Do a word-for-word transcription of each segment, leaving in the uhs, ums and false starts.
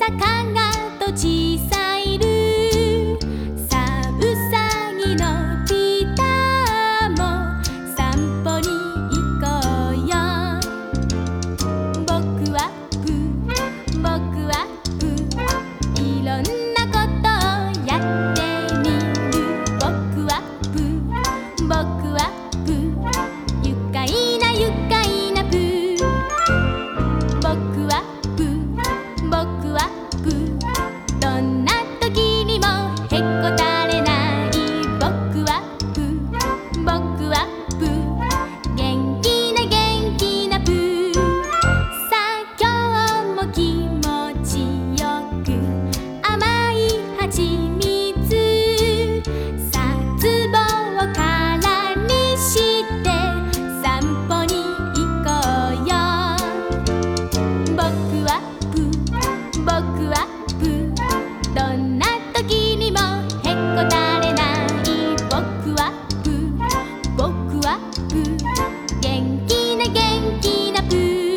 坂がと小さいるさあうさぎのピーターも散歩に行こうよ。僕はプー僕はプーいろんなことをやってみる。僕はプー僕はプー愉快な愉快なプー。僕はプー僕はプーどんな時にもへこたれない。僕はプー僕はプー元気な元気なプー。さあ今日も気持ちよく甘いはちみつさあつぼを空にして散歩に行こうよ。僕はプー僕はプーどんな時にもへこたれない。僕はプー僕はプー元気な元気なプー。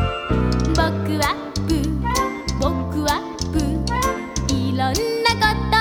僕はプー僕はプーいろんなこと